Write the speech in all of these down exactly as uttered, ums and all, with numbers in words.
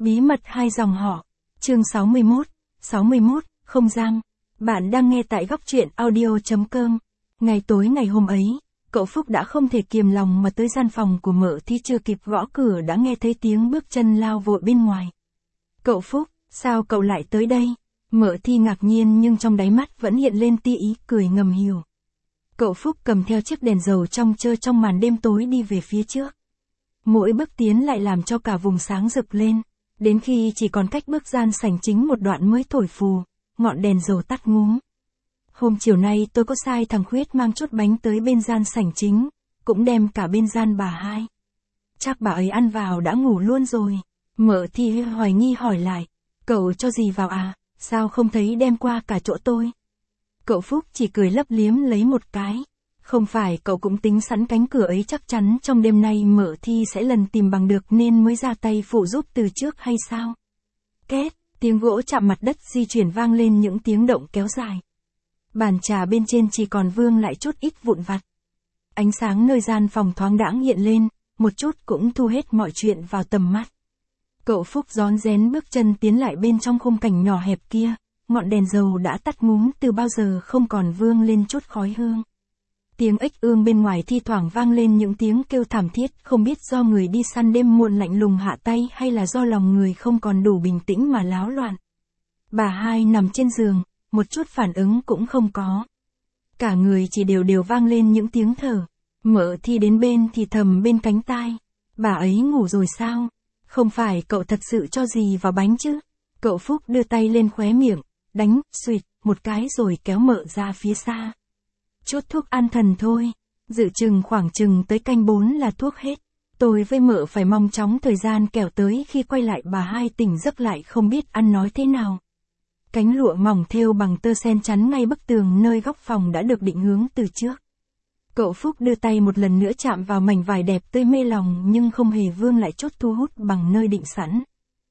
Bí mật hai dòng họ. Chương sáu mươi mốt. sáu mươi mốt, không gian. Bạn đang nghe tại góc truyện audio.com. Ngày tối ngày hôm ấy, cậu Phúc đã không thể kiềm lòng mà tới gian phòng của Mợ Thi, chưa kịp gõ cửa đã nghe thấy tiếng bước chân lao vội bên ngoài. Cậu Phúc, sao cậu lại tới đây? Mợ Thi ngạc nhiên nhưng trong đáy mắt vẫn hiện lên tia ý cười ngầm hiểu. Cậu Phúc cầm theo chiếc đèn dầu trong trơ trong màn đêm tối đi về phía trước. Mỗi bước tiến lại làm cho cả vùng sáng rực lên, đến khi chỉ còn cách bước gian sảnh chính một đoạn mới thổi phù, ngọn đèn dầu tắt ngúm. Hôm chiều nay tôi có sai thằng Khuyết mang chút bánh tới bên gian sảnh chính, cũng đem cả bên gian bà hai. Chắc bà ấy ăn vào đã ngủ luôn rồi. Mợ Thi hoài nghi hỏi lại, cậu cho gì vào à, sao không thấy đem qua cả chỗ tôi? Cậu Phúc chỉ cười lấp liếm lấy một cái. Không phải cậu cũng tính sẵn cánh cửa ấy chắc chắn trong đêm nay Mợ Thi sẽ lần tìm bằng được nên mới ra tay phụ giúp từ trước hay sao? Két, tiếng gỗ chạm mặt đất di chuyển vang lên những tiếng động kéo dài. Bàn trà bên trên chỉ còn vương lại chút ít vụn vặt. Ánh sáng nơi gian phòng thoáng đãng hiện lên, một chút cũng thu hết mọi chuyện vào tầm mắt. Cậu Phúc rón rén bước chân tiến lại bên trong khung cảnh nhỏ hẹp kia, ngọn đèn dầu đã tắt ngúm từ bao giờ không còn vương lên chút khói hương. Tiếng ếch ương bên ngoài thi thoảng vang lên những tiếng kêu thảm thiết, không biết do người đi săn đêm muộn lạnh lùng hạ tay hay là do lòng người không còn đủ bình tĩnh mà láo loạn. Bà hai nằm trên giường, một chút phản ứng cũng không có. Cả người chỉ đều đều vang lên những tiếng thở. Mợ Thi đến bên thì thầm bên cánh tai. Bà ấy ngủ rồi sao? Không phải cậu thật sự cho gì vào bánh chứ? Cậu Phúc đưa tay lên khóe miệng, đánh, xuyệt, một cái rồi kéo Mợ ra phía xa. Chút thuốc an thần thôi, dự chừng khoảng chừng tới canh bốn là thuốc hết. Tôi với Mợ phải mong chóng thời gian kẻo tới khi quay lại bà hai tỉnh giấc lại không biết ăn nói thế nào. Cánh lụa mỏng thêu bằng tơ sen chắn ngay bức tường nơi góc phòng đã được định hướng từ trước. Cậu Phúc đưa tay một lần nữa chạm vào mảnh vải đẹp tươi mê lòng nhưng không hề vương lại chút thu hút bằng nơi định sẵn.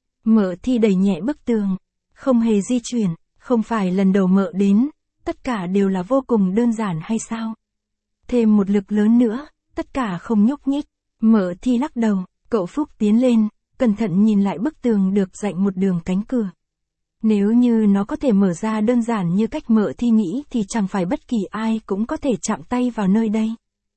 Mợ Thi đẩy nhẹ bức tường, không hề di chuyển, không phải lần đầu Mợ đến, tất cả đều là vô cùng đơn giản hay sao? Thêm một lực lớn nữa, tất cả không nhúc nhích. Mợ Thi lắc đầu, cậu Phúc tiến lên, cẩn thận nhìn lại bức tường được dạnh một đường cánh cửa. Nếu như nó có thể mở ra đơn giản như cách Mợ Thi nghĩ thì chẳng phải bất kỳ ai cũng có thể chạm tay vào nơi đây.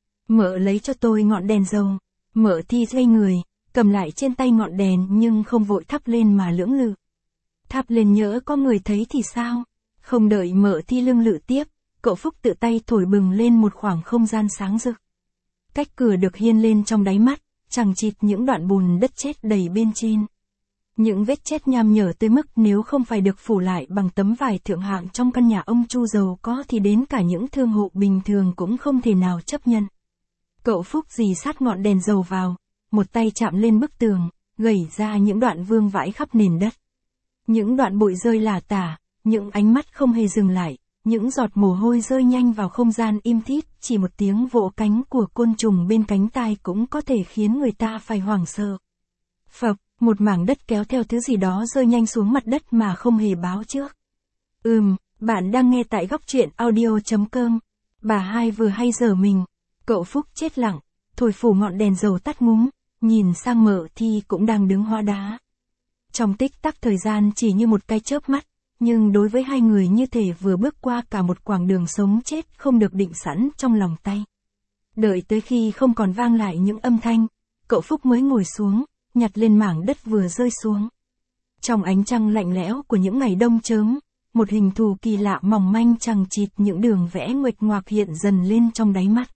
Mợ lấy cho tôi ngọn đèn dầu. Mợ Thi xoay người, cầm lại trên tay ngọn đèn nhưng không vội thắp lên mà lưỡng lự. Thắp lên nhỡ có người thấy thì sao? Không đợi Mợ Thi lưng lự tiếp, cậu Phúc tự tay thổi bừng lên một khoảng không gian sáng rực. Cách cửa được hiên lên trong đáy mắt, chằng chịt những đoạn bùn đất chết đầy bên trên. Những vết chết nham nhở tới mức nếu không phải được phủ lại bằng tấm vải thượng hạng trong căn nhà ông Chu giàu có thì đến cả những thương hộ bình thường cũng không thể nào chấp nhận. Cậu Phúc dì sát ngọn đèn dầu vào, một tay chạm lên bức tường, gẩy ra những đoạn vương vãi khắp nền đất. Những đoạn bụi rơi lả tả, những ánh mắt không hề dừng lại, những giọt mồ hôi rơi nhanh vào không gian im thít, chỉ một tiếng vỗ cánh của côn trùng bên cánh tai cũng có thể khiến người ta phải hoảng sợ. Phập, một mảng đất kéo theo thứ gì đó rơi nhanh xuống mặt đất mà không hề báo trước. Ừm, bạn đang nghe tại góc truyện audio.com. Bà hai vừa hay dở mình. Cậu Phúc chết lặng, thổi phủ ngọn đèn dầu tắt ngúm, nhìn sang Mợ Thi cũng đang đứng hóa đá. Trong tích tắc thời gian chỉ như một cái chớp mắt, nhưng đối với hai người như thể vừa bước qua cả một quãng đường sống chết không được định sẵn trong lòng tay. Đợi tới khi không còn vang lại những âm thanh, cậu Phúc mới ngồi xuống, nhặt lên mảng đất vừa rơi xuống. Trong ánh trăng lạnh lẽo của những ngày đông chớm, một hình thù kỳ lạ mỏng manh chằng chịt những đường vẽ nguệch ngoạc hiện dần lên trong đáy mắt.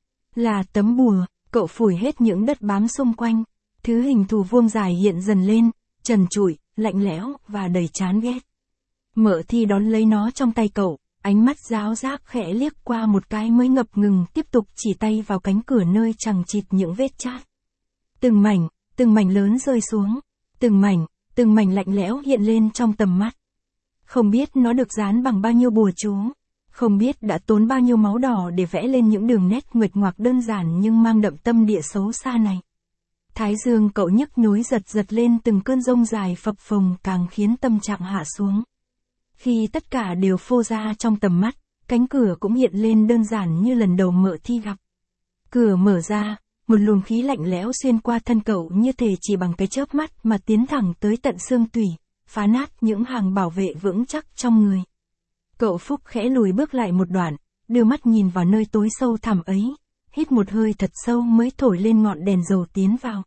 Là tấm bùa, cậu phủi hết những đất bám xung quanh, thứ hình thù vuông dài hiện dần lên, trần trụi, lạnh lẽo và đầy chán ghét. Mợ Thi đón lấy nó trong tay cậu, ánh mắt giáo giác khẽ liếc qua một cái mới ngập ngừng tiếp tục chỉ tay vào cánh cửa nơi chằng chịt những vết chát. Từng mảnh, từng mảnh lớn rơi xuống, từng mảnh, từng mảnh lạnh lẽo hiện lên trong tầm mắt. Không biết nó được dán bằng bao nhiêu bùa chú, không biết đã tốn bao nhiêu máu đỏ để vẽ lên những đường nét nguệch ngoạc đơn giản nhưng mang đậm tâm địa xấu xa này. Thái dương cậu nhức nhối giật giật lên từng cơn rông dài phập phồng càng khiến tâm trạng hạ xuống. Khi tất cả đều phô ra trong tầm mắt, cánh cửa cũng hiện lên đơn giản như lần đầu Mợ Thi gặp. Cửa mở ra, một luồng khí lạnh lẽo xuyên qua thân cậu như thể chỉ bằng cái chớp mắt mà tiến thẳng tới tận xương tủy, phá nát những hàng bảo vệ vững chắc trong người. Cậu Phúc khẽ lùi bước lại một đoạn, đưa mắt nhìn vào nơi tối sâu thẳm ấy, hít một hơi thật sâu mới thổi lên ngọn đèn dầu tiến vào.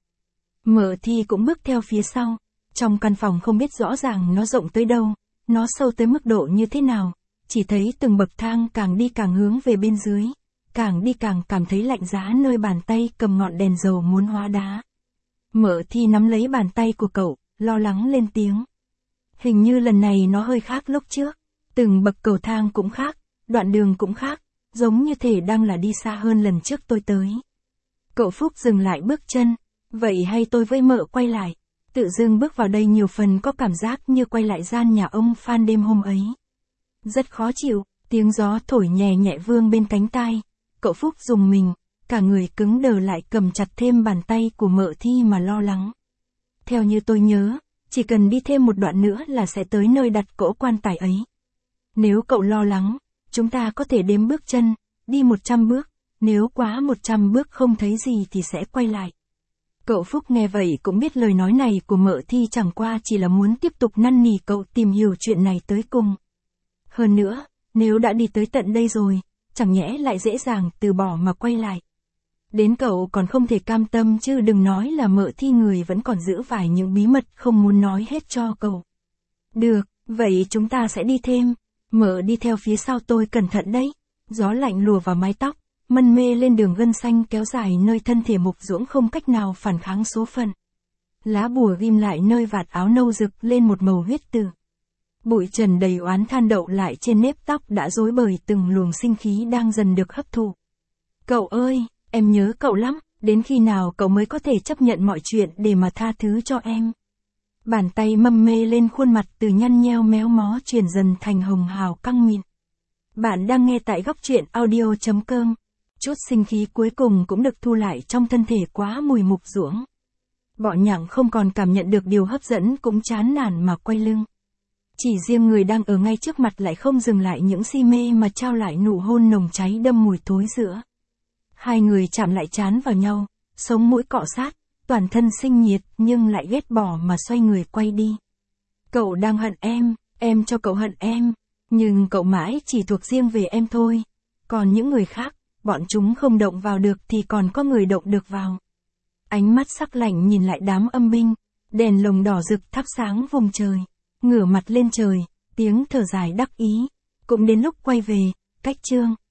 Mợ Thi cũng bước theo phía sau, trong căn phòng không biết rõ ràng nó rộng tới đâu, nó sâu tới mức độ như thế nào, chỉ thấy từng bậc thang càng đi càng hướng về bên dưới, càng đi càng cảm thấy lạnh giá nơi bàn tay cầm ngọn đèn dầu muốn hóa đá. Mợ Thi nắm lấy bàn tay của cậu, lo lắng lên tiếng. Hình như lần này nó hơi khác lúc trước, từng bậc cầu thang cũng khác, đoạn đường cũng khác, giống như thể đang là đi xa hơn lần trước tôi tới. Cậu Phúc dừng lại bước chân, vậy hay tôi với mợ quay lại, tự dưng bước vào đây nhiều phần có cảm giác như quay lại gian nhà ông Phan đêm hôm ấy. Rất khó chịu, tiếng gió thổi nhẹ nhẹ vương bên cánh tai, cậu Phúc rùng mình, cả người cứng đờ lại cầm chặt thêm bàn tay của mợ Thi mà lo lắng. Theo như tôi nhớ, chỉ cần đi thêm một đoạn nữa là sẽ tới nơi đặt cỗ quan tài ấy. Nếu cậu lo lắng, chúng ta có thể đếm bước chân, đi một trăm bước, nếu quá một trăm bước không thấy gì thì sẽ quay lại. Cậu Phúc nghe vậy cũng biết lời nói này của mợ Thi chẳng qua chỉ là muốn tiếp tục năn nỉ cậu tìm hiểu chuyện này tới cùng. Hơn nữa, nếu đã đi tới tận đây rồi, chẳng nhẽ lại dễ dàng từ bỏ mà quay lại. Đến cậu còn không thể cam tâm chứ đừng nói là mợ Thi người vẫn còn giữ vài những bí mật không muốn nói hết cho cậu. Được, vậy chúng ta sẽ đi thêm. Mợ đi theo phía sau tôi cẩn thận đấy. Gió lạnh lùa vào mái tóc, mân mê lên đường gân xanh kéo dài nơi thân thể mục ruỗng không cách nào phản kháng số phận. Lá bùa ghim lại nơi vạt áo nâu rực lên một màu huyết tử. Bụi trần đầy oán than đậu lại trên nếp tóc đã rối bời từng luồng sinh khí đang dần được hấp thụ. Cậu ơi, em nhớ cậu lắm, đến khi nào cậu mới có thể chấp nhận mọi chuyện để mà tha thứ cho em. Bàn tay mâm mê lên khuôn mặt từ nhăn nheo méo mó chuyển dần thành hồng hào căng mịn. Bạn đang nghe tại góc truyện audio chấm com. Chút sinh khí cuối cùng cũng được thu lại trong thân thể quá mùi mục ruỗng. Bọ nhặng không còn cảm nhận được điều hấp dẫn cũng chán nản mà quay lưng. Chỉ riêng người đang ở ngay trước mặt lại không dừng lại những si mê mà trao lại nụ hôn nồng cháy đâm mùi thối giữa. Hai người chạm lại trán vào nhau, sống mũi cọ sát, toàn thân sinh nhiệt nhưng lại ghét bỏ mà xoay người quay đi. Cậu đang hận em, em cho cậu hận em, nhưng cậu mãi chỉ thuộc riêng về em thôi. Còn những người khác, bọn chúng không động vào được thì còn có người động được vào. Ánh mắt sắc lạnh nhìn lại đám âm binh, đèn lồng đỏ rực thắp sáng vùng trời. Ngửa mặt lên trời, tiếng thở dài đắc ý. Cũng đến lúc quay về, cách chương.